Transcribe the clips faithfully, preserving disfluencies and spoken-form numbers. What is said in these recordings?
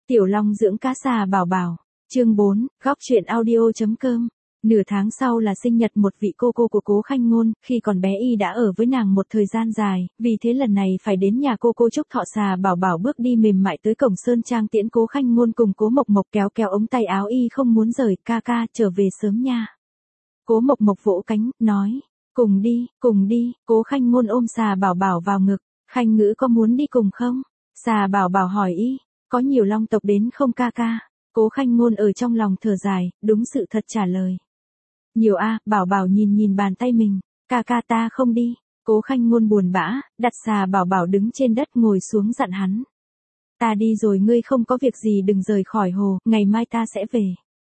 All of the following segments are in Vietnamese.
Tiểu Long dưỡng cá xà bảo bảo. Chương bốn, góc truyện audio.com. Nửa tháng sau là sinh nhật một vị cô cô của Cố Khanh Ngôn, khi còn bé y đã ở với nàng một thời gian dài, vì thế lần này phải đến nhà cô cô chúc thọ. Xà bảo bảo bước đi mềm mại tới cổng sơn trang tiễn Cố Khanh Ngôn cùng Cố Mộc Mộc, kéo kéo ống tay áo y không muốn rời. Ca ca, trở về sớm nha. Cố Mộc Mộc vỗ cánh, nói, cùng đi, cùng đi. Cố Khanh Ngôn ôm xà bảo bảo vào ngực. Khanh ngữ có muốn đi cùng không? Xà bảo bảo hỏi y, có nhiều long tộc đến không ca ca? Cố Khanh Ngôn ở trong lòng thở dài, đúng sự thật trả lời. Nhiều a. Bảo bảo nhìn nhìn bàn tay mình, ca ca ta không đi. Cố Khanh Ngôn buồn bã, đặt xà bảo bảo đứng trên đất ngồi xuống dặn hắn. Ta đi rồi, ngươi không có việc gì đừng rời khỏi hồ, ngày mai ta sẽ về.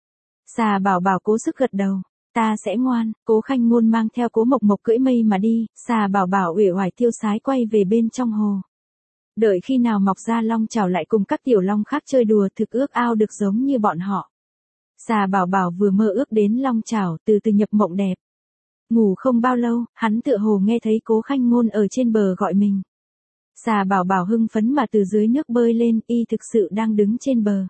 Xà bảo bảo cố sức gật đầu, ta sẽ ngoan. Cố Khanh Ngôn mang theo Cố Mộc Mộc cưỡi mây mà đi, xà bảo bảo uể oải tiêu sái quay về bên trong hồ. Đợi khi nào mọc ra long chảo lại cùng các tiểu long khác chơi đùa, thực ước ao được giống như bọn họ. Xà bảo bảo vừa mơ ước đến long chảo, từ từ nhập mộng đẹp. Ngủ không bao lâu, hắn tựa hồ nghe thấy Cố Khanh Ngôn ở trên bờ gọi mình. Xà bảo bảo hưng phấn mà từ dưới nước bơi lên, y thực sự đang đứng trên bờ.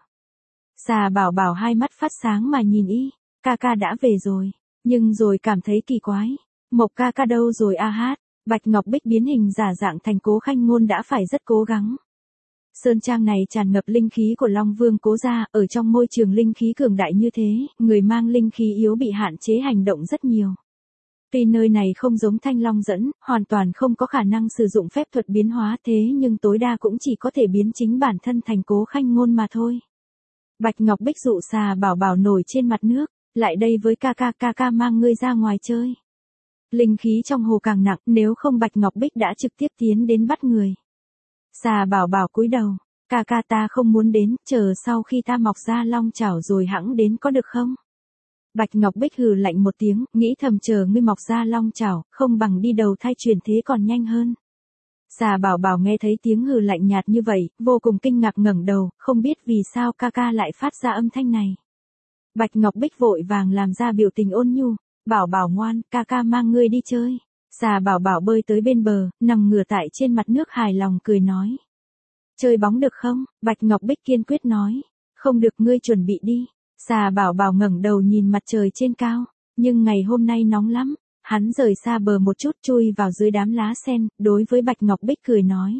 Xà bảo bảo hai mắt phát sáng mà nhìn y, ca ca đã về rồi, nhưng rồi cảm thấy kỳ quái. Mộc ca ca đâu rồi a hát? Bạch Ngọc Bích biến hình giả dạng thành Cố Khanh Ngôn đã phải rất cố gắng. Sơn trang này tràn ngập linh khí của Long Vương Cố gia, ở trong môi trường linh khí cường đại như thế, người mang linh khí yếu bị hạn chế hành động rất nhiều. Tuy nơi này không giống Thanh Long dẫn, hoàn toàn không có khả năng sử dụng phép thuật biến hóa, thế nhưng tối đa cũng chỉ có thể biến chính bản thân thành Cố Khanh Ngôn mà thôi. Bạch Ngọc Bích dụ xà bảo bảo nổi trên mặt nước, lại đây với ca ca, ca ca mang ngươi ra ngoài chơi. Linh khí trong hồ càng nặng, nếu không Bạch Ngọc Bích đã trực tiếp tiến đến bắt người. Xà bảo bảo cúi đầu, ca ca ta không muốn đến, chờ sau khi ta mọc ra long chảo rồi hẵng đến có được không? Bạch Ngọc Bích hừ lạnh một tiếng, nghĩ thầm chờ ngươi mọc ra long chảo, không bằng đi đầu thai chuyển thế còn nhanh hơn. Xà bảo bảo nghe thấy tiếng hừ lạnh nhạt như vậy, vô cùng kinh ngạc ngẩng đầu, không biết vì sao ca ca lại phát ra âm thanh này. Bạch Ngọc Bích vội vàng làm ra biểu tình ôn nhu, bảo bảo ngoan, ca ca mang ngươi đi chơi. Xà bảo bảo bơi tới bên bờ, nằm ngửa tại trên mặt nước hài lòng cười nói. Chơi bóng được không? Bạch Ngọc Bích kiên quyết nói. Không được, ngươi chuẩn bị đi. Xà bảo bảo ngẩng đầu nhìn mặt trời trên cao, nhưng ngày hôm nay nóng lắm. Hắn rời xa bờ một chút, chui vào dưới đám lá sen, đối với Bạch Ngọc Bích cười nói.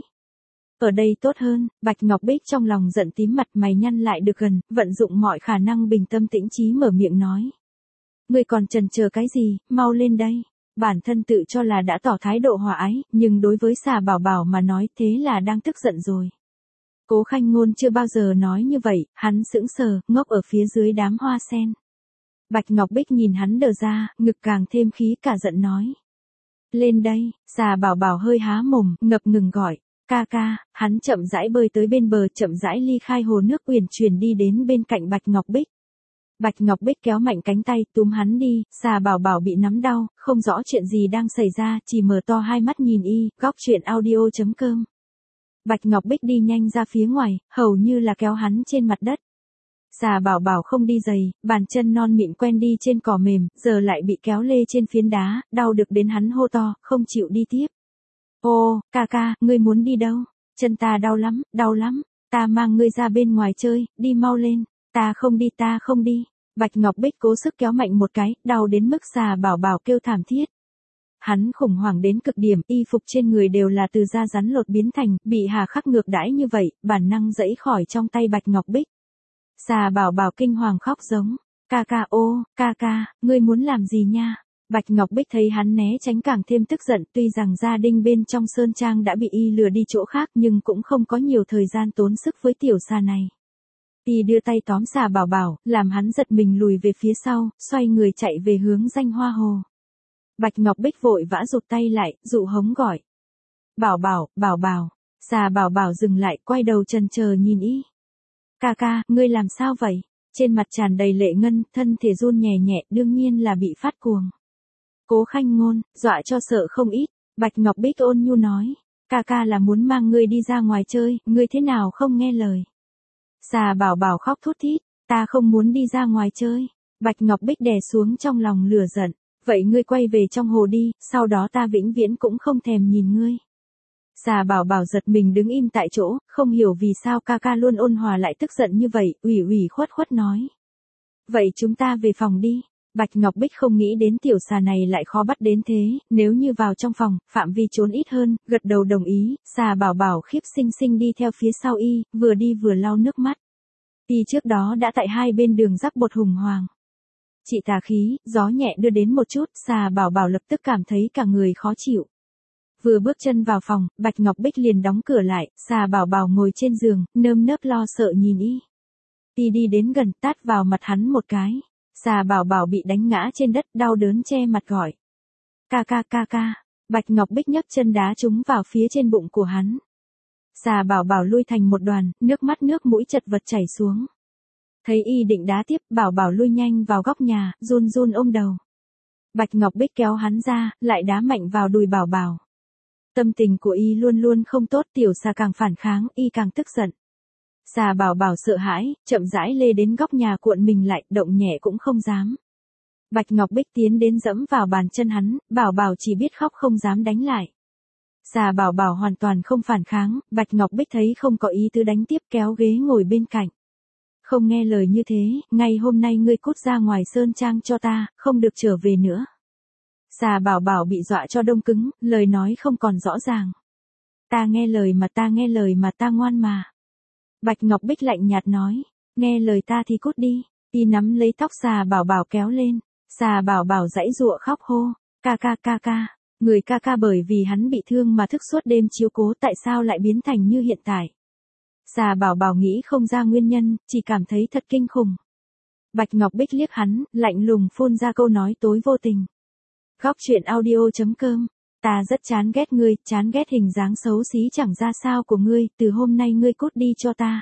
Ở đây tốt hơn. Bạch Ngọc Bích trong lòng giận tím mặt mày nhăn lại được gần, vận dụng mọi khả năng bình tâm tĩnh trí mở miệng nói. Ngươi còn chần chờ cái gì, mau lên đây. Bản thân tự cho là đã tỏ thái độ hòa ái, nhưng đối với xà bảo bảo mà nói thế là đang tức giận rồi. Cố Khanh Ngôn chưa bao giờ nói như vậy, hắn sững sờ, ngốc ở phía dưới đám hoa sen. Bạch Ngọc Bích nhìn hắn đờ ra, ngực càng thêm khí, cả giận nói. Lên đây. Xà bảo bảo hơi há mồm, ngập ngừng gọi. Ca ca. Hắn chậm rãi bơi tới bên bờ, chậm rãi ly khai hồ nước uyển chuyển đi đến bên cạnh Bạch Ngọc Bích. Bạch Ngọc Bích kéo mạnh cánh tay, túm hắn đi. Xà bảo bảo bị nắm đau, không rõ chuyện gì đang xảy ra, chỉ mở to hai mắt nhìn y. Góc truyện audio.com. Bạch Ngọc Bích đi nhanh ra phía ngoài, hầu như là kéo hắn trên mặt đất. Xà bảo bảo không đi giày, bàn chân non mịn quen đi trên cỏ mềm, giờ lại bị kéo lê trên phiến đá, đau được đến hắn hô to, không chịu đi tiếp. Ô, ca ca, ngươi muốn đi đâu? Chân ta đau lắm, đau lắm, ta mang ngươi ra bên ngoài chơi, đi mau lên. Ta không đi, ta không đi. Bạch Ngọc Bích cố sức kéo mạnh một cái, đau đến mức xà bảo bảo kêu thảm thiết. Hắn khủng hoảng đến cực điểm, y phục trên người đều là từ da rắn lột biến thành, bị hà khắc ngược đãi như vậy, bản năng giãy khỏi trong tay Bạch Ngọc Bích. Xà bảo bảo kinh hoàng khóc giống, ca ca ô, ca ca, ngươi muốn làm gì nha? Bạch Ngọc Bích thấy hắn né tránh càng thêm tức giận, tuy rằng gia đình bên trong sơn trang đã bị y lừa đi chỗ khác nhưng cũng không có nhiều thời gian tốn sức với tiểu xà này. Y đưa tay tóm xà bảo bảo, làm hắn giật mình lùi về phía sau, xoay người chạy về hướng Danh Hoa Hồ. Bạch Ngọc Bích vội vã rụt tay lại, dụ hống gọi. Bảo bảo, bảo bảo. Xà bảo bảo dừng lại, quay đầu chần chờ nhìn y. Ca ca, ngươi làm sao vậy? Trên mặt tràn đầy lệ ngân, thân thể run nhẹ nhẹ, đương nhiên là bị phát cuồng. Cố Khanh Ngôn, dọa cho sợ không ít. Bạch Ngọc Bích ôn nhu nói. Ca ca là muốn mang ngươi đi ra ngoài chơi, ngươi thế nào không nghe lời? Xà bảo bảo khóc thút thít, ta không muốn đi ra ngoài chơi. Bạch Ngọc Bích đè xuống trong lòng lửa giận. Vậy ngươi quay về trong hồ đi, sau đó ta vĩnh viễn cũng không thèm nhìn ngươi. Xà Bảo Bảo giật mình đứng im tại chỗ, không hiểu vì sao ca ca luôn ôn hòa lại tức giận như vậy, ủy ủy khuất khuất nói. Vậy chúng ta về phòng đi. Bạch Ngọc Bích không nghĩ đến tiểu xà này lại khó bắt đến thế, nếu như vào trong phòng, phạm vi trốn ít hơn, gật đầu đồng ý, Xà Bảo Bảo khiếp xinh xinh đi theo phía sau y, vừa đi vừa lau nước mắt. Y trước đó đã tại hai bên đường rắc bột hùng hoàng. Chị tà khí, gió nhẹ đưa đến một chút, Xà Bảo Bảo lập tức cảm thấy cả người khó chịu. Vừa bước chân vào phòng, Bạch Ngọc Bích liền đóng cửa lại, Xà Bảo Bảo ngồi trên giường, nơm nớp lo sợ nhìn y. Y đi đến gần, tát vào mặt hắn một cái. Xà Bảo Bảo bị đánh ngã trên đất, đau đớn che mặt gọi. Ca ca ca ca. Bạch Ngọc Bích nhấc chân đá trúng vào phía trên bụng của hắn. Xà Bảo Bảo lui thành một đoàn, nước mắt nước mũi chật vật chảy xuống. Thấy y định đá tiếp, Bảo Bảo lui nhanh vào góc nhà, run run ôm đầu. Bạch Ngọc Bích kéo hắn ra, lại đá mạnh vào đùi Bảo Bảo. Tâm tình của y luôn luôn không tốt, tiểu xà càng phản kháng, y càng tức giận. Xà Bảo Bảo sợ hãi, chậm rãi lê đến góc nhà cuộn mình lại, động nhẹ cũng không dám. Bạch Ngọc Bích tiến đến dẫm vào bàn chân hắn, Bảo Bảo chỉ biết khóc không dám đánh lại. Xà Bảo Bảo hoàn toàn không phản kháng, Bạch Ngọc Bích thấy không có ý tứ đánh tiếp, kéo ghế ngồi bên cạnh. Không nghe lời như thế, ngày hôm nay ngươi cút ra ngoài sơn trang cho ta, không được trở về nữa. Xà Bảo Bảo bị dọa cho đông cứng, lời nói không còn rõ ràng. Ta nghe lời mà ta nghe lời mà ta ngoan mà. Bạch Ngọc Bích lạnh nhạt nói, nghe lời ta thì cút đi. Y nắm lấy tóc Xà Bảo Bảo kéo lên. Xà Bảo Bảo giãy giụa khóc hô, ca ca ca ca. Người ca ca bởi vì hắn bị thương mà thức suốt đêm chiếu cố, tại sao lại biến thành như hiện tại. Xà Bảo Bảo nghĩ không ra nguyên nhân, chỉ cảm thấy thật kinh khủng. Bạch Ngọc Bích liếc hắn, lạnh lùng phun ra câu nói tối vô tình. Góc truyện audio chấm com. Ta rất chán ghét ngươi, chán ghét hình dáng xấu xí chẳng ra sao của ngươi, từ hôm nay ngươi cút đi cho ta.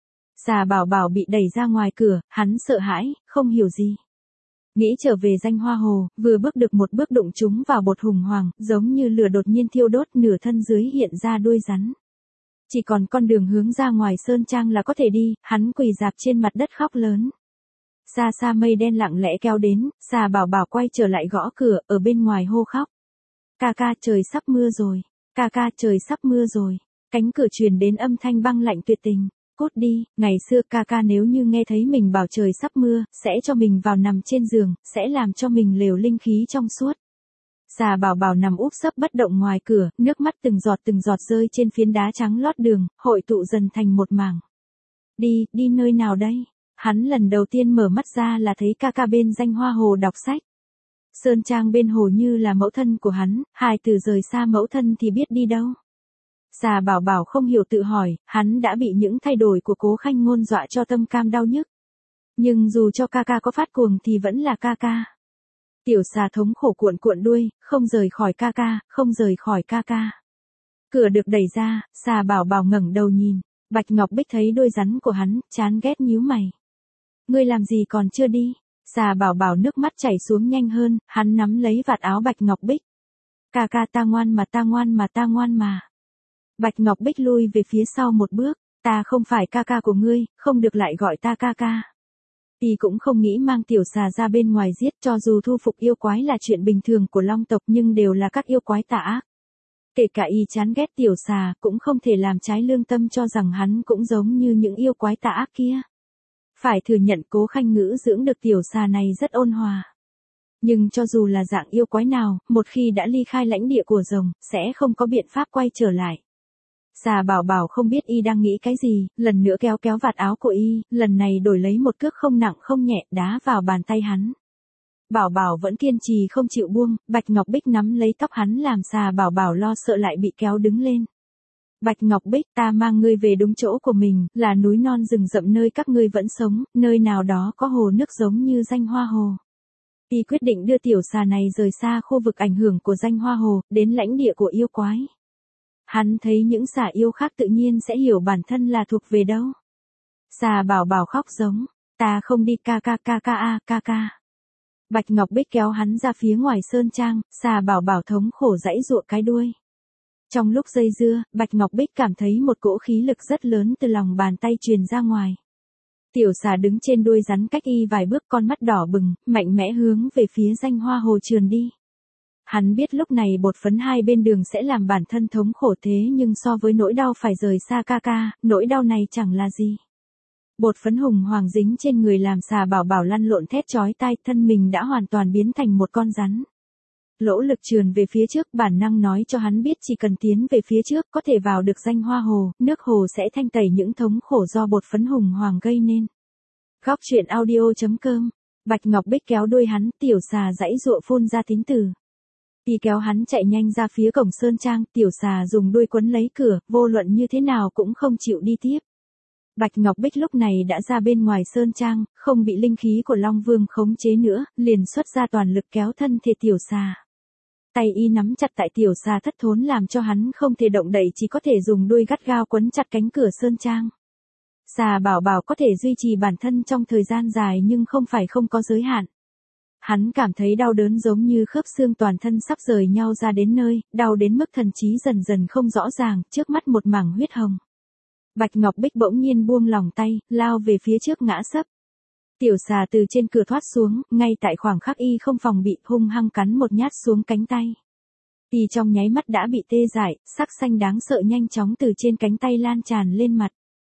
Xà Bảo Bảo bị đẩy ra ngoài cửa, hắn sợ hãi, không hiểu gì. Nghĩ trở về Danh Hoa Hồ, vừa bước được một bước đụng chúng vào bột hùng hoàng, giống như lửa đột nhiên thiêu đốt, nửa thân dưới hiện ra đuôi rắn. Chỉ còn con đường hướng ra ngoài sơn trang là có thể đi, hắn quỳ dạp trên mặt đất khóc lớn. Xa xa mây đen lặng lẽ kéo đến, Xà Bảo Bảo quay trở lại gõ cửa, ở bên ngoài hô khóc. Ca ca trời sắp mưa rồi, ca ca trời sắp mưa rồi. Cánh cửa truyền đến âm thanh băng lạnh tuyệt tình. Cút đi, ngày xưa ca ca nếu như nghe thấy mình bảo trời sắp mưa, sẽ cho mình vào nằm trên giường, sẽ làm cho mình lều linh khí trong suốt. Xà Bảo Bảo nằm úp sấp bất động ngoài cửa, nước mắt từng giọt từng giọt rơi trên phiến đá trắng lót đường, hội tụ dần thành một mảng. Đi, đi nơi nào đây? Hắn lần đầu tiên mở mắt ra là thấy ca ca bên Danh Hoa Hồ đọc sách. Sơn trang bên hồ như là mẫu thân của hắn, hài tử rời xa mẫu thân thì biết đi đâu. Xà Bảo Bảo không hiểu tự hỏi, hắn đã bị những thay đổi của Cố Khanh Ngôn dọa cho tâm cam đau nhức. Nhưng dù cho ca ca có phát cuồng thì vẫn là ca ca. Tiểu xà thống khổ cuộn cuộn đuôi, không rời khỏi ca ca, không rời khỏi ca ca. Cửa được đẩy ra, Xà Bảo Bảo ngẩng đầu nhìn, Bạch Ngọc Bích thấy đôi rắn của hắn, chán ghét nhíu mày. Ngươi làm gì còn chưa đi? Xà Bảo Bảo nước mắt chảy xuống nhanh hơn, hắn nắm lấy vạt áo Bạch Ngọc Bích. Ca ca ta ngoan mà ta ngoan mà ta ngoan mà. Bạch Ngọc Bích lui về phía sau một bước, ta không phải ca ca của ngươi, không được lại gọi ta ca ca. Y cũng không nghĩ mang tiểu xà ra bên ngoài giết, cho dù thu phục yêu quái là chuyện bình thường của long tộc nhưng đều là các yêu quái tà ác. Kể cả y chán ghét tiểu xà, cũng không thể làm trái lương tâm cho rằng hắn cũng giống như những yêu quái tà ác kia. Phải thừa nhận Cố Khanh Ngữ dưỡng được tiểu xà này rất ôn hòa. Nhưng cho dù là dạng yêu quái nào, một khi đã ly khai lãnh địa của rồng, sẽ không có biện pháp quay trở lại. Xà Bảo Bảo không biết y đang nghĩ cái gì, lần nữa kéo kéo vạt áo của y, lần này đổi lấy một cước không nặng không nhẹ, đá vào bàn tay hắn. Bảo Bảo vẫn kiên trì không chịu buông, Bạch Ngọc Bích nắm lấy tóc hắn làm Xà Bảo Bảo lo sợ lại bị kéo đứng lên. Bạch Ngọc Bích, ta mang ngươi về đúng chỗ của mình, là núi non rừng rậm nơi các ngươi vẫn sống, nơi nào đó có hồ nước giống như Danh Hoa Hồ. Y quyết định đưa tiểu xà này rời xa khu vực ảnh hưởng của Danh Hoa Hồ, đến lãnh địa của yêu quái. Hắn thấy những xà yêu khác tự nhiên sẽ hiểu bản thân là thuộc về đâu. Xà Bảo Bảo khóc giống, ta không đi ca ca ca ca a ca ca. Bạch Ngọc Bích kéo hắn ra phía ngoài sơn trang, Xà Bảo Bảo thống khổ giãy giụa cái đuôi. Trong lúc dây dưa, Bạch Ngọc Bích cảm thấy một cỗ khí lực rất lớn từ lòng bàn tay truyền ra ngoài. Tiểu xà đứng trên đuôi rắn cách y vài bước, con mắt đỏ bừng, mạnh mẽ hướng về phía Danh Hoa Hồ trườn đi. Hắn biết lúc này bột phấn hai bên đường sẽ làm bản thân thống khổ thế nhưng so với nỗi đau phải rời xa ca ca, nỗi đau này chẳng là gì. Bột phấn hùng hoàng dính trên người làm xà bảo bảo lăn lộn thét chói tai, thân mình đã hoàn toàn biến thành một con rắn. Lỗ lực trườn về phía trước, bản năng nói cho hắn biết chỉ cần tiến về phía trước có thể vào được danh hoa hồ, nước hồ sẽ thanh tẩy những thống khổ do bột phấn hùng hoàng gây nên. Góc truyện audio chấm com. Bạch Ngọc Bích kéo đuôi hắn, tiểu xà giãy giụa phun ra tín từ. Y kéo hắn chạy nhanh ra phía cổng sơn trang, tiểu xà dùng đuôi quấn lấy cửa, vô luận như thế nào cũng không chịu đi tiếp. Bạch Ngọc Bích lúc này đã ra bên ngoài sơn trang, không bị linh khí của Long Vương khống chế nữa, liền xuất ra toàn lực kéo thân thể tiểu xà. Tay y nắm chặt tại tiểu xà thất thốn làm cho hắn không thể động đậy, chỉ có thể dùng đuôi gắt gao quấn chặt cánh cửa sơn trang. Xà bảo bảo có thể duy trì bản thân trong thời gian dài nhưng không phải không có giới hạn. Hắn cảm thấy đau đớn giống như khớp xương toàn thân sắp rời nhau ra đến nơi, đau đến mức thần trí dần dần không rõ ràng, trước mắt một mảng huyết hồng. Bạch Ngọc Bích bỗng nhiên buông lỏng tay, lao về phía trước ngã sấp. Tiểu xà từ trên cửa thoát xuống, ngay tại khoảng khắc y không phòng bị, hung hăng cắn một nhát xuống cánh tay. Y trong nháy mắt đã bị tê dại, sắc xanh đáng sợ nhanh chóng từ trên cánh tay lan tràn lên mặt.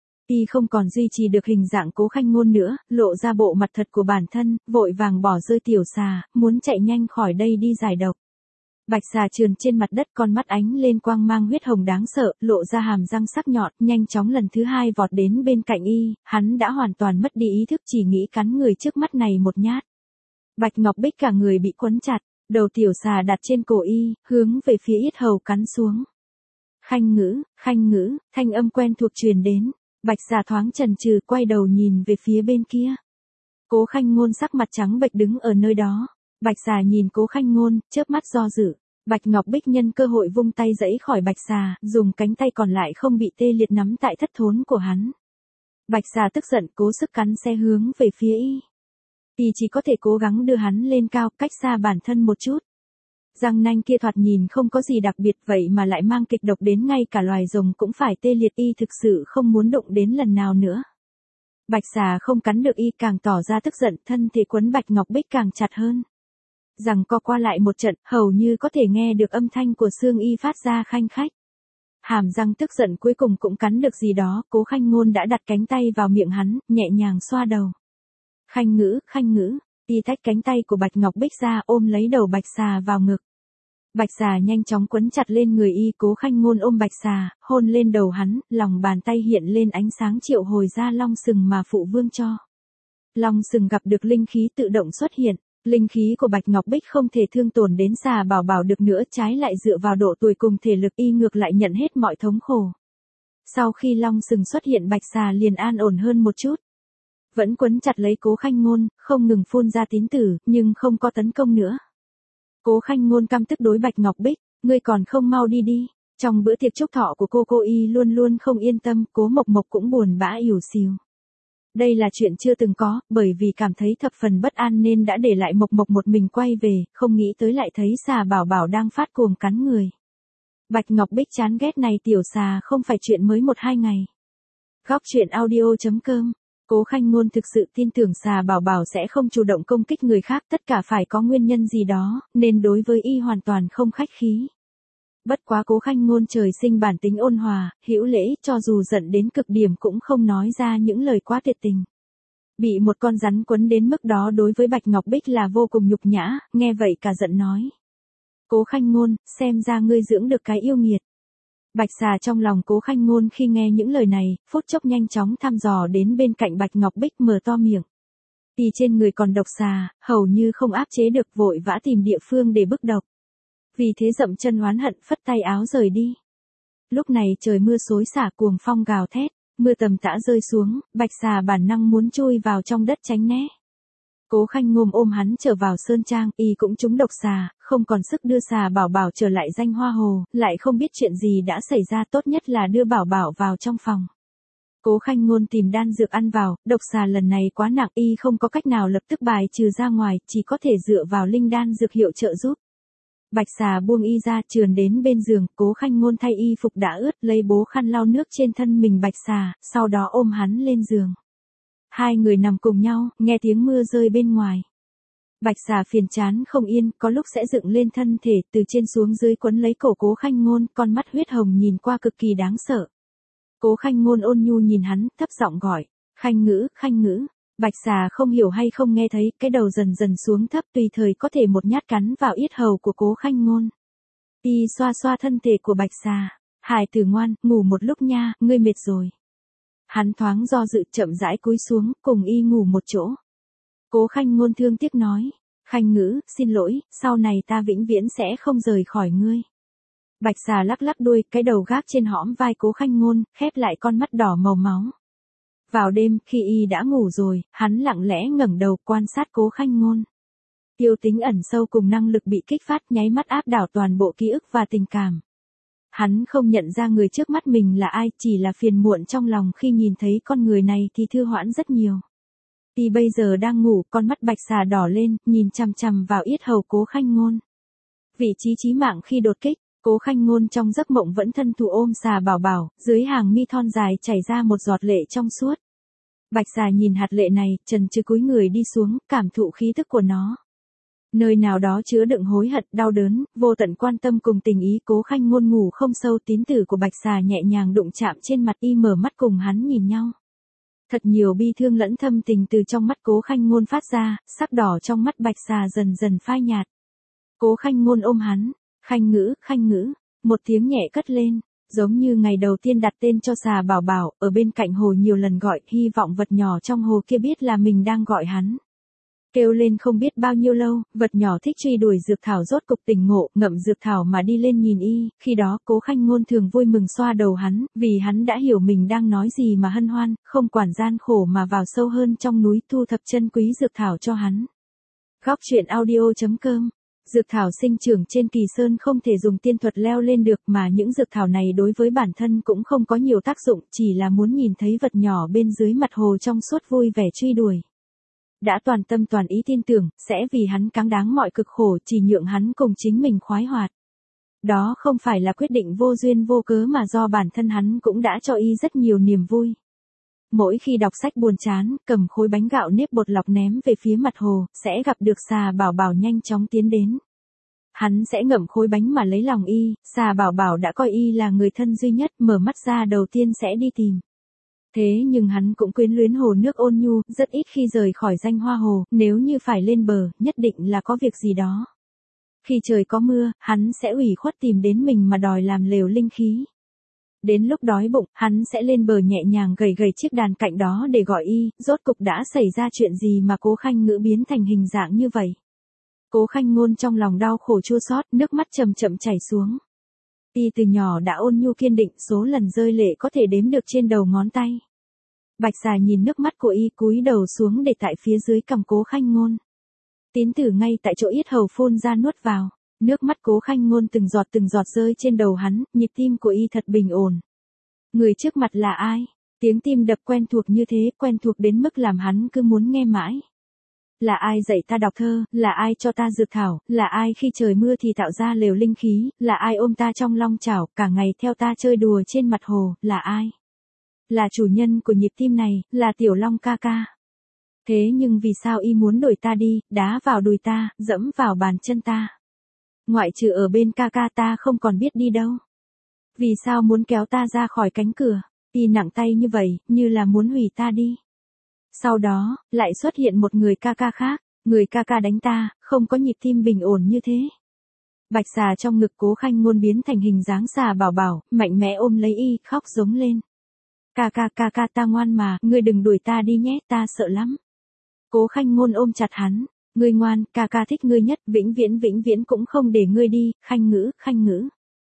Y không còn duy trì được hình dạng Cố Khanh Ngôn nữa, lộ ra bộ mặt thật của bản thân, vội vàng bỏ rơi tiểu xà, muốn chạy nhanh khỏi đây đi giải độc. Bạch xà trườn trên mặt đất, con mắt ánh lên quang mang huyết hồng đáng sợ, lộ ra hàm răng sắc nhọn, nhanh chóng lần thứ hai vọt đến bên cạnh y, hắn đã hoàn toàn mất đi ý thức, chỉ nghĩ cắn người trước mắt này một nhát. Bạch Ngọc Bích cả người bị quấn chặt, đầu tiểu xà đặt trên cổ y, hướng về phía yết hầu cắn xuống. Khanh ngữ, khanh ngữ, thanh âm quen thuộc truyền đến. Bạch xà thoáng chần chừ, quay đầu nhìn về phía bên kia. Cố Khanh Ngôn sắc mặt trắng bệch đứng ở nơi đó. Bạch xà nhìn Cố Khanh Ngôn, chớp mắt do dự. Bạch Ngọc Bích nhân cơ hội vung tay giãy khỏi bạch xà, dùng cánh tay còn lại không bị tê liệt nắm tại thất thốn của hắn. Bạch xà tức giận cố sức cắn xe hướng về phía y. Y chỉ có thể cố gắng đưa hắn lên cao, cách xa bản thân một chút. Răng nanh kia thoạt nhìn không có gì đặc biệt, vậy mà lại mang kịch độc đến ngay cả loài rồng cũng phải tê liệt, y thực sự không muốn đụng đến lần nào nữa. Bạch xà không cắn được y càng tỏ ra tức giận, thân thể quấn Bạch Ngọc Bích càng chặt hơn. Rằng co qua lại một trận, hầu như có thể nghe được âm thanh của xương y phát ra khanh khách. Hàm răng tức giận cuối cùng cũng cắn được gì đó, Cố Khanh Ngôn đã đặt cánh tay vào miệng hắn, nhẹ nhàng xoa đầu. Khanh ngữ, khanh ngữ. Y tách cánh tay của Bạch Ngọc Bích ra, ôm lấy đầu bạch xà vào ngực. Bạch xà nhanh chóng quấn chặt lên người y, Cố Khanh Ngôn ôm bạch xà, hôn lên đầu hắn, lòng bàn tay hiện lên ánh sáng triệu hồi ra long sừng mà phụ vương cho. Long sừng gặp được linh khí tự động xuất hiện, linh khí của Bạch Ngọc Bích không thể thương tổn đến xà bảo bảo được nữa, trái lại dựa vào độ tuổi cùng thể lực y ngược lại nhận hết mọi thống khổ. Sau khi long sừng xuất hiện, bạch xà liền an ổn hơn một chút. Vẫn quấn chặt lấy Cố Khanh Ngôn, không ngừng phun ra tín tử, nhưng không có tấn công nữa. Cố Khanh Ngôn căm tức đối Bạch Ngọc Bích, ngươi còn không mau đi đi. Trong bữa tiệc chúc thọ của cô cô y luôn luôn không yên tâm, Cố Mộc Mộc cũng buồn bã ỉu xìu. Đây là chuyện chưa từng có, bởi vì cảm thấy thập phần bất an nên đã để lại Mộc Mộc một mình quay về, không nghĩ tới lại thấy xà bảo bảo đang phát cuồng cắn người. Bạch Ngọc Bích chán ghét này tiểu xà không phải chuyện mới một hai ngày. Góc truyện audio chấm com. Cố Khanh Ngôn thực sự tin tưởng xà bảo bảo sẽ không chủ động công kích người khác, tất cả phải có nguyên nhân gì đó, nên đối với y hoàn toàn không khách khí. Bất quá Cố Khanh Ngôn trời sinh bản tính ôn hòa, hữu lễ, cho dù giận đến cực điểm cũng không nói ra những lời quá tuyệt tình. Bị một con rắn quấn đến mức đó đối với Bạch Ngọc Bích là vô cùng nhục nhã, nghe vậy cả giận nói. Cố Khanh Ngôn, xem ra ngươi dưỡng được cái yêu nghiệt. Bạch xà trong lòng Cố Khanh Ngôn khi nghe những lời này, phút chốc nhanh chóng thăm dò đến bên cạnh Bạch Ngọc Bích, mở to miệng. Y trên người còn độc xà, hầu như không áp chế được, vội vã tìm địa phương để bức độc. Vì thế dậm chân oán hận, phất tay áo rời đi. Lúc này trời mưa xối xả, cuồng phong gào thét, mưa tầm tã rơi xuống, bạch xà bản năng muốn chui vào trong đất tránh né. Cố Khanh Ngôn ôm hắn trở vào sơn trang, y cũng trúng độc xà, không còn sức đưa xà bảo bảo trở lại danh hoa hồ, lại không biết chuyện gì đã xảy ra, tốt nhất là đưa bảo bảo vào trong phòng. Cố Khanh Ngôn tìm đan dược ăn vào, độc xà lần này quá nặng, y không có cách nào lập tức bài trừ ra ngoài, chỉ có thể dựa vào linh đan dược hiệu trợ giúp. Bạch xà buông y ra, trườn đến bên giường, Cố Khanh Ngôn thay y phục đã ướt, lấy bố khăn lau nước trên thân mình bạch xà, sau đó ôm hắn lên giường. Hai người nằm cùng nhau, nghe tiếng mưa rơi bên ngoài. Bạch xà phiền chán không yên, có lúc sẽ dựng lên thân thể, từ trên xuống dưới quấn lấy cổ Cố Khanh Ngôn, con mắt huyết hồng nhìn qua cực kỳ đáng sợ. Cố Khanh Ngôn ôn nhu nhìn hắn, thấp giọng gọi, Khanh Ngữ, Khanh Ngữ. Bạch xà không hiểu hay không nghe thấy, cái đầu dần dần xuống thấp, tùy thời có thể một nhát cắn vào yết hầu của Cố Khanh Ngôn. Y xoa xoa thân thể của Bạch xà, hài tử ngoan, ngủ một lúc nha, ngươi mệt rồi. Hắn thoáng do dự, chậm rãi cúi xuống, cùng Y ngủ một chỗ. Cố Khanh Ngôn thương tiếc nói, Khanh Ngữ, xin lỗi, sau này ta vĩnh viễn sẽ không rời khỏi ngươi. Bạch xà lắc lắc đuôi, cái đầu gác trên hõm vai Cố Khanh Ngôn, khép lại con mắt đỏ màu máu. Vào đêm, khi Y đã ngủ rồi, hắn lặng lẽ ngẩng đầu quan sát Cố Khanh Ngôn. Yêu tính ẩn sâu cùng năng lực bị kích phát nháy mắt áp đảo toàn bộ ký ức và tình cảm. Hắn không nhận ra người trước mắt mình là ai, chỉ là phiền muộn trong lòng khi nhìn thấy con người này thì thư hoãn rất nhiều. Y bây giờ đang ngủ, con mắt Bạch xà đỏ lên, nhìn chằm chằm vào yết hầu Cố Khanh Ngôn. Vị trí chí mạng khi đột kích, Cố Khanh Ngôn trong giấc mộng vẫn thân thủ ôm xà bảo bảo, dưới hàng mi thon dài chảy ra một giọt lệ trong suốt. Bạch xà nhìn hạt lệ này, chần chừ cúi người đi xuống, cảm thụ khí tức của nó. Nơi nào đó chứa đựng hối hận, đau đớn, vô tận quan tâm cùng tình ý. Cố Khanh Ngôn ngủ không sâu, tín tử của Bạch xà nhẹ nhàng đụng chạm trên mặt Y, mở mắt cùng hắn nhìn nhau. Thật nhiều bi thương lẫn thâm tình từ trong mắt Cố Khanh Ngôn phát ra, sắc đỏ trong mắt Bạch xà dần dần phai nhạt. Cố Khanh Ngôn ôm hắn, Khanh Ngữ, Khanh Ngữ, một tiếng nhẹ cất lên, giống như ngày đầu tiên đặt tên cho xà bảo bảo, ở bên cạnh hồ nhiều lần gọi, hy vọng vật nhỏ trong hồ kia biết là mình đang gọi hắn. Kêu lên không biết bao nhiêu lâu, vật nhỏ thích truy đuổi dược thảo rốt cục tỉnh ngộ, ngậm dược thảo mà đi lên nhìn Y, khi đó Cố Khanh Ngôn thường vui mừng xoa đầu hắn, vì hắn đã hiểu mình đang nói gì mà hân hoan, không quản gian khổ mà vào sâu hơn trong núi thu thập chân quý dược thảo cho hắn. Góc truyện audio chấm com. Dược thảo sinh trưởng trên Kỳ Sơn không thể dùng tiên thuật leo lên được, mà những dược thảo này đối với bản thân cũng không có nhiều tác dụng, chỉ là muốn nhìn thấy vật nhỏ bên dưới mặt hồ trong suốt vui vẻ truy đuổi. Đã toàn tâm toàn ý tin tưởng, sẽ vì hắn cáng đáng mọi cực khổ, chỉ nhượng hắn cùng chính mình khoái hoạt. Đó không phải là quyết định vô duyên vô cớ mà do bản thân hắn cũng đã cho Y rất nhiều niềm vui. Mỗi khi đọc sách buồn chán, cầm khối bánh gạo nếp bột lọc ném về phía mặt hồ, sẽ gặp được xà bảo bảo nhanh chóng tiến đến. Hắn sẽ ngậm khối bánh mà lấy lòng Y, xà bảo bảo đã coi Y là người thân duy nhất, mở mắt ra đầu tiên sẽ đi tìm. Thế nhưng hắn cũng quyến luyến hồ nước ôn nhu, rất ít khi rời khỏi danh hoa hồ, nếu như phải lên bờ, nhất định là có việc gì đó. Khi trời có mưa, hắn sẽ ủy khuất tìm đến mình mà đòi làm lều linh khí. Đến lúc đói bụng, hắn sẽ lên bờ nhẹ nhàng gầy gầy chiếc đàn cạnh đó để gọi Y, rốt cục đã xảy ra chuyện gì mà Cố Khanh Ngữ biến thành hình dạng như vậy. Cố Khanh Ngôn trong lòng đau khổ chua xót, nước mắt chậm chậm chảy xuống. Y từ nhỏ đã ôn nhu kiên định, số lần rơi lệ có thể đếm được trên đầu ngón tay. Bạch xà nhìn nước mắt của Y, cúi đầu xuống để tại phía dưới cằm Cố Khanh Ngôn. Tín tử ngay tại chỗ yết hầu phun ra nuốt vào, nước mắt Cố Khanh Ngôn từng giọt từng giọt rơi trên đầu hắn, nhịp tim của Y thật bình ổn. Người trước mặt là ai? Tiếng tim đập quen thuộc như thế, quen thuộc đến mức làm hắn cứ muốn nghe mãi. Là ai dạy ta đọc thơ, là ai cho ta dược thảo, là ai khi trời mưa thì tạo ra lều linh khí, là ai ôm ta trong long chảo, cả ngày theo ta chơi đùa trên mặt hồ, là ai? Là chủ nhân của nhịp tim này, là Tiểu Long ca ca. Thế nhưng vì sao Y muốn đuổi ta đi, đá vào đùi ta, dẫm vào bàn chân ta? Ngoại trừ ở bên ca ca ta không còn biết đi đâu. Vì sao muốn kéo ta ra khỏi cánh cửa, Y nặng tay như vậy, như là muốn hủy ta đi. Sau đó, lại xuất hiện một người ca ca khác, người ca ca đánh ta, không có nhịp tim bình ổn như thế. Bạch xà trong ngực Cố Khanh Ngôn biến thành hình dáng xà bảo bảo, mạnh mẽ ôm lấy Y, khóc giống lên. Ca ca ca ca ta ngoan mà, ngươi đừng đuổi ta đi nhé, ta sợ lắm. Cố Khanh Ngôn ôm chặt hắn, ngươi ngoan, ca ca thích ngươi nhất, vĩnh viễn vĩnh viễn cũng không để ngươi đi, Khanh Ngữ, Khanh Ngữ.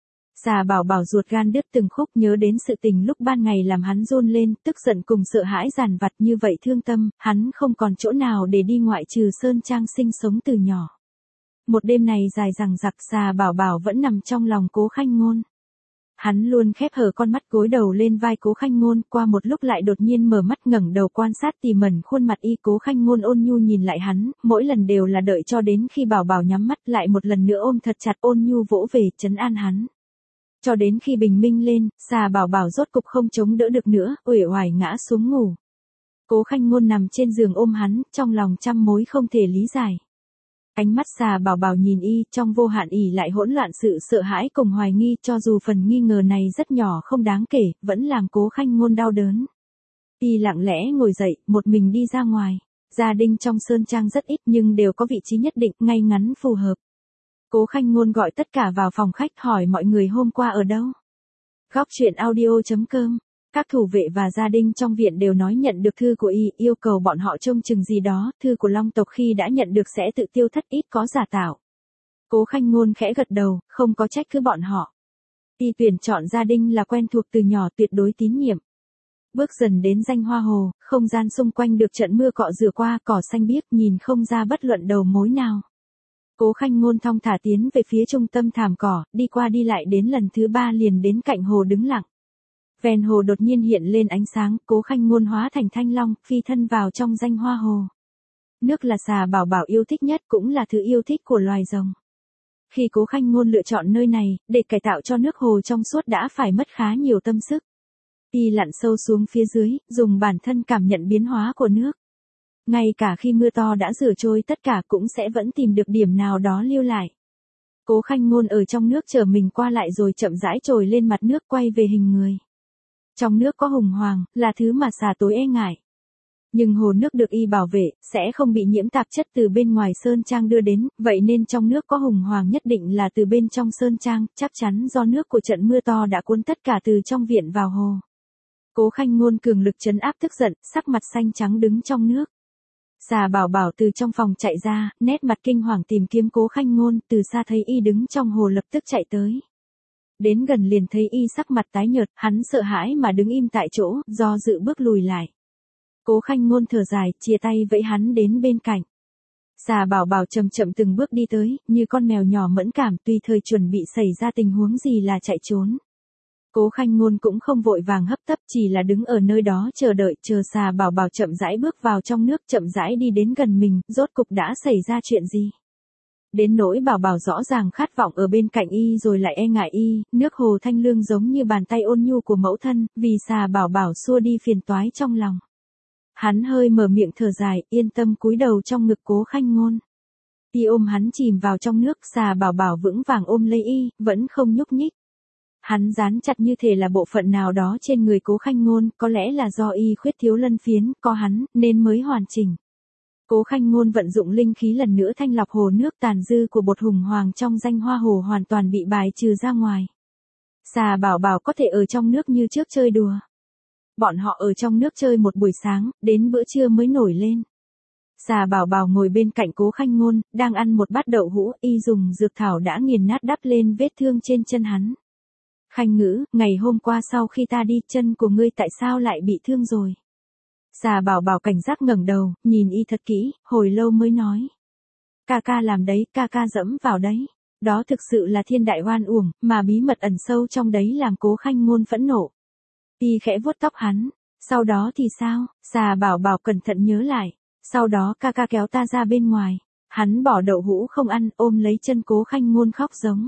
Xà bảo bảo ruột gan đứt từng khúc, nhớ đến sự tình lúc ban ngày làm hắn run lên, tức giận cùng sợ hãi dằn vặt như vậy thương tâm, hắn không còn chỗ nào để đi ngoại trừ sơn trang sinh sống từ nhỏ. Một đêm này dài dằng dặc, xà bảo bảo vẫn nằm trong lòng Cố Khanh Ngôn. Hắn luôn khép hờ con mắt, gối đầu lên vai Cố Khanh Ngôn, qua một lúc lại đột nhiên mở mắt ngẩng đầu quan sát tỉ mẩn khuôn mặt Y. Cố Khanh Ngôn ôn nhu nhìn lại hắn, mỗi lần đều là đợi cho đến khi bảo bảo nhắm mắt lại một lần nữa ôm thật chặt, ôn nhu vỗ về, trấn an hắn. Cho đến khi bình minh lên, xà bảo bảo rốt cục không chống đỡ được nữa, uể oải ngã xuống ngủ. Cố Khanh Ngôn nằm trên giường ôm hắn, trong lòng trăm mối không thể lý giải. Ánh mắt xà bảo bảo nhìn y, trong vô hạn ỉ lại hỗn loạn sự sợ hãi cùng hoài nghi, cho dù phần nghi ngờ này rất nhỏ không đáng kể, vẫn làm Cố Khanh Ngôn đau đớn. Y lặng lẽ ngồi dậy, một mình đi ra ngoài. Gia đình trong sơn trang rất ít nhưng đều có vị trí nhất định, ngay ngắn phù hợp. Cố Khanh Ngôn gọi tất cả vào phòng khách hỏi mọi người hôm qua ở đâu. Góc truyện audio chấm com. Các thủ vệ và gia đình trong viện đều nói nhận được thư của y, yêu cầu bọn họ trông chừng gì đó, thư của Long tộc khi đã nhận được sẽ tự tiêu thất, ít có giả tạo. Cố Khanh Ngôn khẽ gật đầu, không có trách cứ bọn họ. Y tuyển chọn gia đình là quen thuộc từ nhỏ, tuyệt đối tín nhiệm. Bước dần đến danh hoa hồ, không gian xung quanh được trận mưa cọ rửa qua, cỏ xanh biếc, nhìn không ra bất luận đầu mối nào. Cố Khanh Ngôn thong thả tiến về phía trung tâm thảm cỏ, đi qua đi lại đến lần thứ ba liền đến cạnh hồ đứng lặng. Ven hồ đột nhiên hiện lên ánh sáng, Cố Khanh Ngôn hóa thành thanh long, phi thân vào trong danh hoa hồ. Nước là xà bảo bảo yêu thích nhất, cũng là thứ yêu thích của loài rồng. Khi Cố Khanh Ngôn lựa chọn nơi này, để cải tạo cho nước hồ trong suốt đã phải mất khá nhiều tâm sức. Y lặn sâu xuống phía dưới, dùng bản thân cảm nhận biến hóa của nước. Ngay cả khi mưa to đã rửa trôi tất cả cũng sẽ vẫn tìm được điểm nào đó lưu lại. Cố Khanh Ngôn ở trong nước chờ mình qua lại rồi chậm rãi trồi lên mặt nước quay về hình người. Trong nước có hùng hoàng, là thứ mà xà tối e ngại. Nhưng hồ nước được y bảo vệ, sẽ không bị nhiễm tạp chất từ bên ngoài sơn trang đưa đến, vậy nên trong nước có hùng hoàng nhất định là từ bên trong sơn trang, chắc chắn do nước của trận mưa to đã cuốn tất cả từ trong viện vào hồ. Cố Khanh Ngôn cường lực trấn áp tức giận, sắc mặt xanh trắng đứng trong nước. Xà bảo bảo từ trong phòng chạy ra, nét mặt kinh hoàng tìm kiếm Cố Khanh Ngôn, từ xa thấy y đứng trong hồ lập tức chạy tới. Đến gần liền thấy y sắc mặt tái nhợt, hắn sợ hãi mà đứng im tại chỗ, do dự bước lùi lại. Cố Khanh Ngôn thở dài, chia tay vẫy hắn đến bên cạnh. Xà bảo bảo chậm chậm từng bước đi tới, như con mèo nhỏ mẫn cảm, tùy thời chuẩn bị xảy ra tình huống gì là chạy trốn. Cố Khanh Ngôn cũng không vội vàng hấp tấp, chỉ là đứng ở nơi đó chờ đợi, chờ xà bảo bảo chậm rãi bước vào trong nước, chậm rãi đi đến gần mình, rốt cục đã xảy ra chuyện gì. Đến nỗi bảo bảo rõ ràng khát vọng ở bên cạnh y rồi lại e ngại y, nước hồ thanh lương giống như bàn tay ôn nhu của mẫu thân, vì xà bảo bảo xua đi phiền toái trong lòng. Hắn hơi mở miệng thở dài, yên tâm cúi đầu trong ngực Cố Khanh Ngôn. Y ôm hắn chìm vào trong nước, xà bảo bảo vững vàng ôm lấy y, vẫn không nhúc nhích. Hắn dán chặt như thể là bộ phận nào đó trên người Cố Khanh Ngôn, có lẽ là do y khuyết thiếu lân phiến, có hắn, nên mới hoàn chỉnh. Cố Khanh Ngôn vận dụng linh khí lần nữa thanh lọc hồ nước, tàn dư của bột hùng hoàng trong danh hoa hồ hoàn toàn bị bài trừ ra ngoài. Xà bảo bảo có thể ở trong nước như trước chơi đùa. Bọn họ ở trong nước chơi một buổi sáng, đến bữa trưa mới nổi lên. Xà bảo bảo ngồi bên cạnh Cố Khanh Ngôn, đang ăn một bát đậu hũ, y dùng dược thảo đã nghiền nát đắp lên vết thương trên chân hắn. Khanh Ngữ, ngày hôm qua sau khi ta đi, chân của ngươi tại sao lại bị thương rồi? Xà bảo bảo cảnh giác ngẩng đầu, nhìn y thật kỹ, hồi lâu mới nói. Ca ca làm đấy, ca ca dẫm vào đấy. Đó thực sự là thiên đại oan uổng, mà bí mật ẩn sâu trong đấy làm Cố Khanh Ngôn phẫn nộ. Y khẽ vuốt tóc hắn. Sau đó thì sao? Xà bảo bảo cẩn thận nhớ lại. Sau đó ca ca kéo ta ra bên ngoài. Hắn bỏ đậu hũ không ăn, ôm lấy chân Cố Khanh Ngôn khóc giống.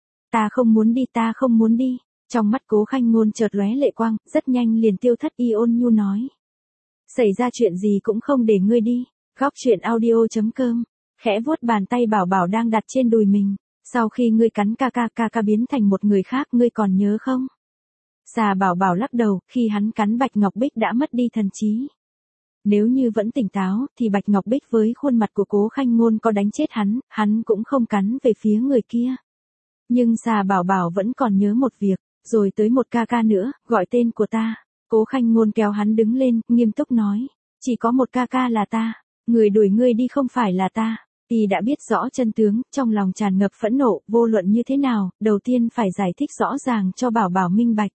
Ta không muốn đi, ta không muốn đi. Trong mắt Cố Khanh Ngôn chợt lóe lệ quang, rất nhanh liền tiêu thất, y ôn nhu nói. Xảy ra chuyện gì cũng không để ngươi đi. Góc truyện audio chấm com. Khẽ vuốt bàn tay bảo bảo đang đặt trên đùi mình. Sau khi ngươi cắn ca ca, ca ca biến thành một người khác, ngươi còn nhớ không? Xà bảo bảo lắc đầu, khi hắn cắn Bạch Ngọc Bích đã mất đi thần trí. Nếu như vẫn tỉnh táo, thì Bạch Ngọc Bích với khuôn mặt của Cố Khanh Ngôn có đánh chết hắn, hắn cũng không cắn về phía người kia. Nhưng xà bảo bảo vẫn còn nhớ một việc, rồi tới một ca ca nữa, gọi tên của ta. Cố Khanh Ngôn kéo hắn đứng lên, nghiêm túc nói. Chỉ có một ca ca là ta, người đuổi ngươi đi không phải là ta. Y đã biết rõ chân tướng, trong lòng tràn ngập phẫn nộ, vô luận như thế nào, đầu tiên phải giải thích rõ ràng cho bảo bảo minh bạch.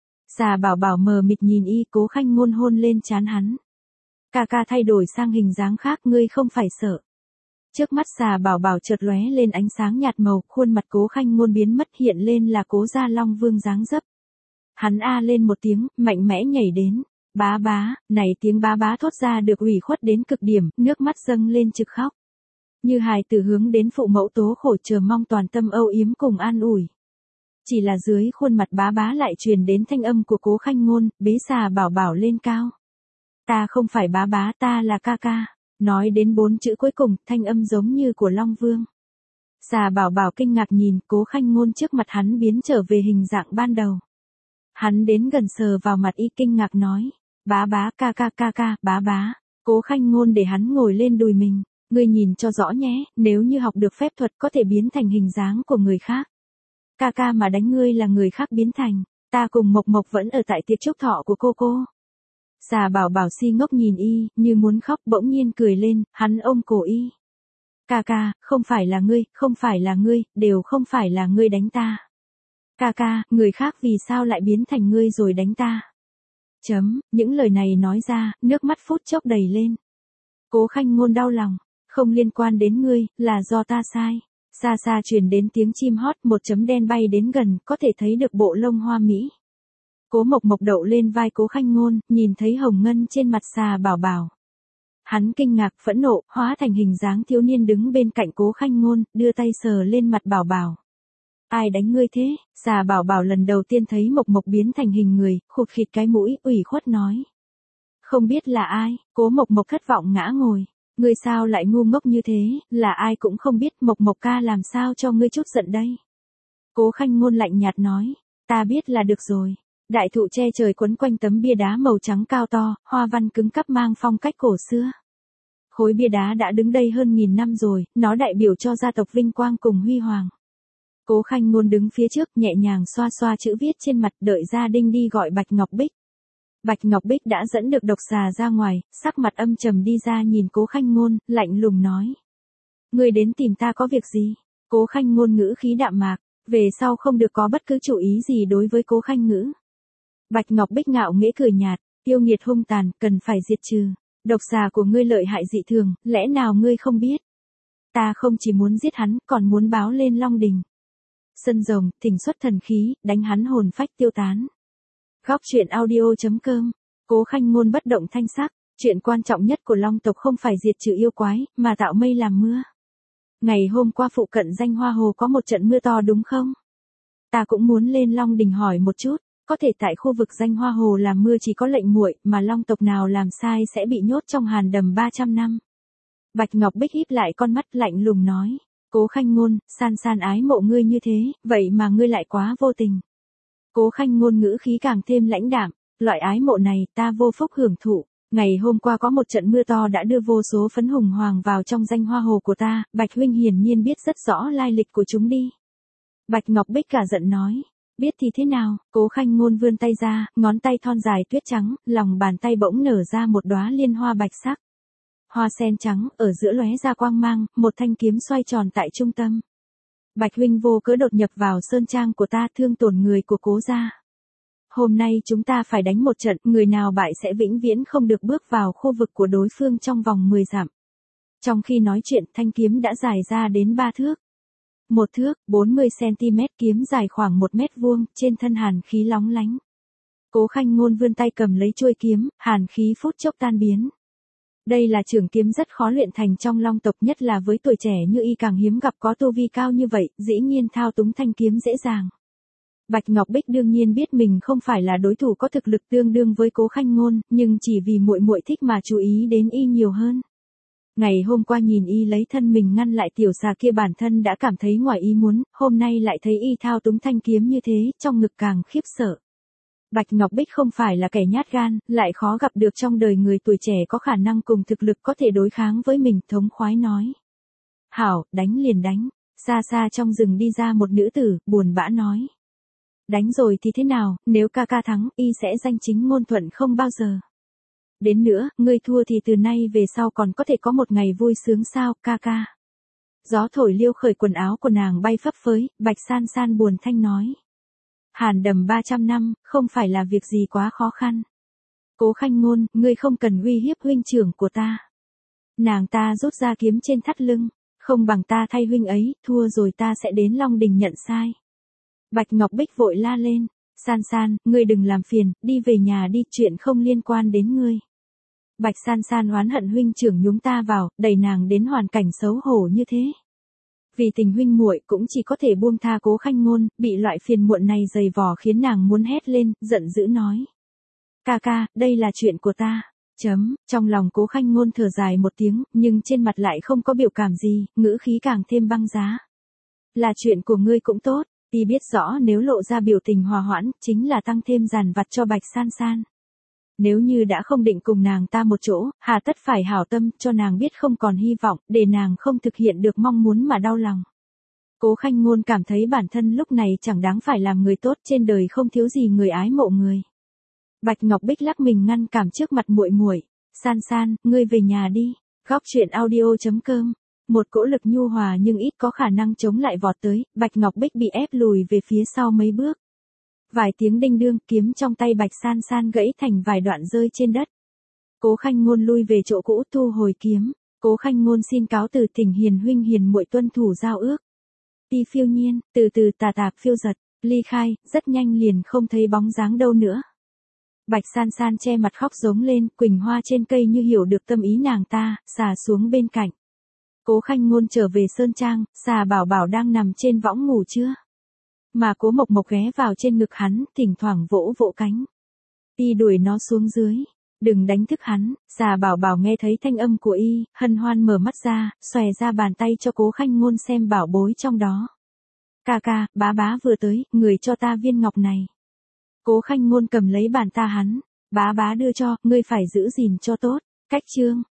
Xà bảo bảo mờ mịt nhìn y, Cố Khanh Ngôn hôn lên trán hắn. Ca ca thay đổi sang hình dáng khác, ngươi không phải sợ. Trước mắt xà bảo bảo chợt lóe lên ánh sáng nhạt màu, khuôn mặt Cố Khanh Ngôn biến mất, hiện lên là Cố Gia Long Vương dáng dấp. Hắn a lên một tiếng, mạnh mẽ nhảy đến. Bá bá, này tiếng bá bá thốt ra được ủy khuất đến cực điểm, nước mắt dâng lên trực khóc. Như hài tử hướng đến phụ mẫu tố khổ chờ mong toàn tâm âu yếm cùng an ủi. Chỉ là dưới khuôn mặt bá bá lại truyền đến thanh âm của Cố Khanh Ngôn, bế xà bảo bảo lên cao. Ta không phải bá bá, ta là ca ca. Nói đến bốn chữ cuối cùng, thanh âm giống như của Long Vương. Xà Bảo Bảo kinh ngạc nhìn Cố Khanh Ngôn trước mặt hắn biến trở về hình dạng ban đầu. Hắn đến gần sờ vào mặt y kinh ngạc nói. Bá bá ca ca ca ca, bá bá. Cố Khanh Ngôn để hắn ngồi lên đùi mình. Ngươi nhìn cho rõ nhé, nếu như học được phép thuật có thể biến thành hình dáng của người khác. Ca ca mà đánh ngươi là người khác biến thành. Ta cùng Mộc Mộc vẫn ở tại tiệc chúc thọ của cô cô. Xà Bảo Bảo si ngốc nhìn y, như muốn khóc bỗng nhiên cười lên, hắn ôm cổ y. Ca ca, không phải là ngươi, không phải là ngươi, đều không phải là ngươi đánh ta. Ca ca, người khác vì sao lại biến thành ngươi rồi đánh ta? Chấm, những lời này nói ra, nước mắt phút chốc đầy lên. Cố Khanh Ngôn đau lòng, không liên quan đến ngươi, là do ta sai. Xa xa truyền đến tiếng chim hót, một chấm đen bay đến gần, có thể thấy được bộ lông hoa mỹ. Cố Mộc Mộc đậu lên vai Cố Khanh Ngôn, nhìn thấy hồng ngân trên mặt Xà Bảo Bảo. Hắn kinh ngạc, phẫn nộ, hóa thành hình dáng thiếu niên đứng bên cạnh Cố Khanh Ngôn, đưa tay sờ lên mặt Bảo Bảo. Ai đánh ngươi thế? Xà Bảo Bảo lần đầu tiên thấy Mộc Mộc biến thành hình người, khụt khịt cái mũi, ủy khuất nói. Không biết là ai, Cố Mộc Mộc thất vọng ngã ngồi. Ngươi sao lại ngu ngốc như thế, là ai cũng không biết, Mộc Mộc ca làm sao cho ngươi chút giận đây. Cố Khanh Ngôn lạnh nhạt nói, ta biết là được rồi. Đại thụ che trời quấn quanh tấm bia đá màu trắng cao to, hoa văn cứng cắp mang phong cách cổ xưa. Khối bia đá đã đứng đây hơn nghìn năm rồi, nó đại biểu cho gia tộc vinh quang cùng huy hoàng. Cố Khanh Ngôn đứng phía trước nhẹ nhàng xoa xoa chữ viết trên mặt, đợi gia đình đi gọi Bạch Ngọc Bích. Bạch Ngọc Bích đã dẫn được độc xà ra ngoài, sắc mặt âm trầm đi ra nhìn Cố Khanh Ngôn, lạnh lùng nói. Ngươi đến tìm ta có việc gì? Cố Khanh Ngôn ngữ khí đạm mạc, về sau không được có bất cứ chủ ý gì đối với Cố Khanh Ngữ. Bạch Ngọc Bích ngạo nghễ cười nhạt, yêu nghiệt hung tàn, cần phải diệt trừ. Độc xà của ngươi lợi hại dị thường, lẽ nào ngươi không biết? Ta không chỉ muốn giết hắn, còn muốn báo lên Long Đình. Sân rồng, thỉnh xuất thần khí, đánh hắn hồn phách tiêu tán. Góc truyện audio chấm com. Cố Khanh Ngôn bất động thanh sắc, chuyện quan trọng nhất của Long tộc không phải diệt trừ yêu quái, mà tạo mây làm mưa. Ngày hôm qua phụ cận Danh Hoa Hồ có một trận mưa to đúng không? Ta cũng muốn lên Long Đình hỏi một chút, có thể tại khu vực Danh Hoa Hồ làm mưa chỉ có lệnh muội, mà Long tộc nào làm sai sẽ bị nhốt trong hàn đầm ba trăm năm. Bạch Ngọc Bích híp lại con mắt lạnh lùng nói, Cố Khanh Ngôn, San San ái mộ ngươi như thế, vậy mà ngươi lại quá vô tình. Cố Khanh Ngôn ngữ khí càng thêm lãnh đạm, loại ái mộ này ta vô phúc hưởng thụ. Ngày hôm qua có một trận mưa to đã đưa vô số phấn hùng hoàng vào trong Danh Hoa Hồ của ta, Bạch huynh hiển nhiên biết rất rõ lai lịch của chúng đi. Bạch Ngọc Bích cả giận nói, biết thì thế nào? Cố Khanh Ngôn vươn tay ra, ngón tay thon dài tuyết trắng, lòng bàn tay bỗng nở ra một đóa liên hoa bạch sắc. Hoa sen trắng, ở giữa lóe ra quang mang, một thanh kiếm xoay tròn tại trung tâm. Bạch huynh vô cớ đột nhập vào sơn trang của ta, thương tổn người của Cố gia. Hôm nay chúng ta phải đánh một trận, người nào bại sẽ vĩnh viễn không được bước vào khu vực của đối phương trong vòng mười dặm. Trong khi nói chuyện, thanh kiếm đã dài ra đến ba thước. Một thước, bốn mươi xăng-ti-mét, kiếm dài khoảng một mét vuông, trên thân hàn khí lóng lánh. Cố Khanh Ngôn vươn tay cầm lấy chuôi kiếm, hàn khí phút chốc tan biến. Đây là trường kiếm rất khó luyện thành trong Long tộc, nhất là với tuổi trẻ như y càng hiếm gặp có tu vi cao như vậy, dĩ nhiên thao túng thanh kiếm dễ dàng. Bạch Ngọc Bích đương nhiên biết mình không phải là đối thủ có thực lực tương đương với Cố Khanh Ngôn, nhưng chỉ vì muội muội thích mà chú ý đến y nhiều hơn. Ngày hôm qua nhìn y lấy thân mình ngăn lại tiểu xà kia bản thân đã cảm thấy ngoài ý muốn, hôm nay lại thấy y thao túng thanh kiếm như thế, trong ngực càng khiếp sợ. Bạch Ngọc Bích không phải là kẻ nhát gan, lại khó gặp được trong đời người tuổi trẻ có khả năng cùng thực lực có thể đối kháng với mình, thống khoái nói. Hảo, đánh liền đánh. Xa xa trong rừng đi ra một nữ tử, buồn bã nói. Đánh rồi thì thế nào, nếu ca ca thắng, y sẽ danh chính ngôn thuận không bao giờ. Đến nữa, ngươi thua thì từ nay về sau còn có thể có một ngày vui sướng sao, ca ca. Gió thổi liêu khởi quần áo của nàng bay phấp phới, Bạch San San buồn thanh nói. Hàn đầm ba trăm năm, không phải là việc gì quá khó khăn. Cố Khanh Ngôn, ngươi không cần uy hiếp huynh trưởng của ta. Nàng ta rút ra kiếm trên thắt lưng, không bằng ta thay huynh ấy, thua rồi ta sẽ đến Long Đình nhận sai. Bạch Ngọc Bích vội la lên, San San, ngươi đừng làm phiền, đi về nhà đi, chuyện không liên quan đến ngươi. Bạch San San oán hận huynh trưởng nhúng ta vào, đẩy nàng đến hoàn cảnh xấu hổ như thế. Vì tình huynh muội cũng chỉ có thể buông tha Cố Khanh Ngôn, bị loại phiền muộn này dày vò khiến nàng muốn hét lên, giận dữ nói. Ca ca, đây là chuyện của ta. Chấm, trong lòng Cố Khanh Ngôn thở dài một tiếng, nhưng trên mặt lại không có biểu cảm gì, ngữ khí càng thêm băng giá. Là chuyện của ngươi cũng tốt, y biết rõ nếu lộ ra biểu tình hòa hoãn, chính là tăng thêm giàn vặt cho Bạch San San. Nếu như đã không định cùng nàng ta một chỗ, hà tất phải hảo tâm, cho nàng biết không còn hy vọng, để nàng không thực hiện được mong muốn mà đau lòng. Cố Khanh Ngôn cảm thấy bản thân lúc này chẳng đáng phải làm người tốt, trên đời không thiếu gì người ái mộ người. Bạch Ngọc Bích lắc mình ngăn cản trước mặt muội muội, "San San, ngươi về nhà đi." Góc truyện audio chấm com. Một cỗ lực nhu hòa nhưng ít có khả năng chống lại vọt tới, Bạch Ngọc Bích bị ép lùi về phía sau mấy bước. Vài tiếng đinh đương, kiếm trong tay Bạch San San gãy thành vài đoạn rơi trên đất. Cố Khanh Ngôn lui về chỗ cũ thu hồi kiếm, Cố Khanh Ngôn xin cáo từ, thỉnh hiền huynh hiền muội tuân thủ giao ước. Ti phiêu nhiên, từ từ tà tạc phiêu giật, ly khai, rất nhanh liền không thấy bóng dáng đâu nữa. Bạch San San che mặt khóc giống lên, Quỳnh hoa trên cây như hiểu được tâm ý nàng ta, xà xuống bên cạnh. Cố Khanh Ngôn trở về sơn trang, xà bảo bảo đang nằm trên võng ngủ chưa? Mà Cố Mộc Mộc ghé vào trên ngực hắn, thỉnh thoảng vỗ vỗ cánh. Y đuổi nó xuống dưới, đừng đánh thức hắn. Xà bảo bảo nghe thấy thanh âm của y, hân hoan mở mắt ra, xòe ra bàn tay cho Cố Khanh Ngôn xem bảo bối trong đó. Ca ca, bá bá vừa tới, người cho ta viên ngọc này. Cố Khanh Ngôn cầm lấy bàn ta hắn, bá bá đưa cho, ngươi phải giữ gìn cho tốt. Cách chương.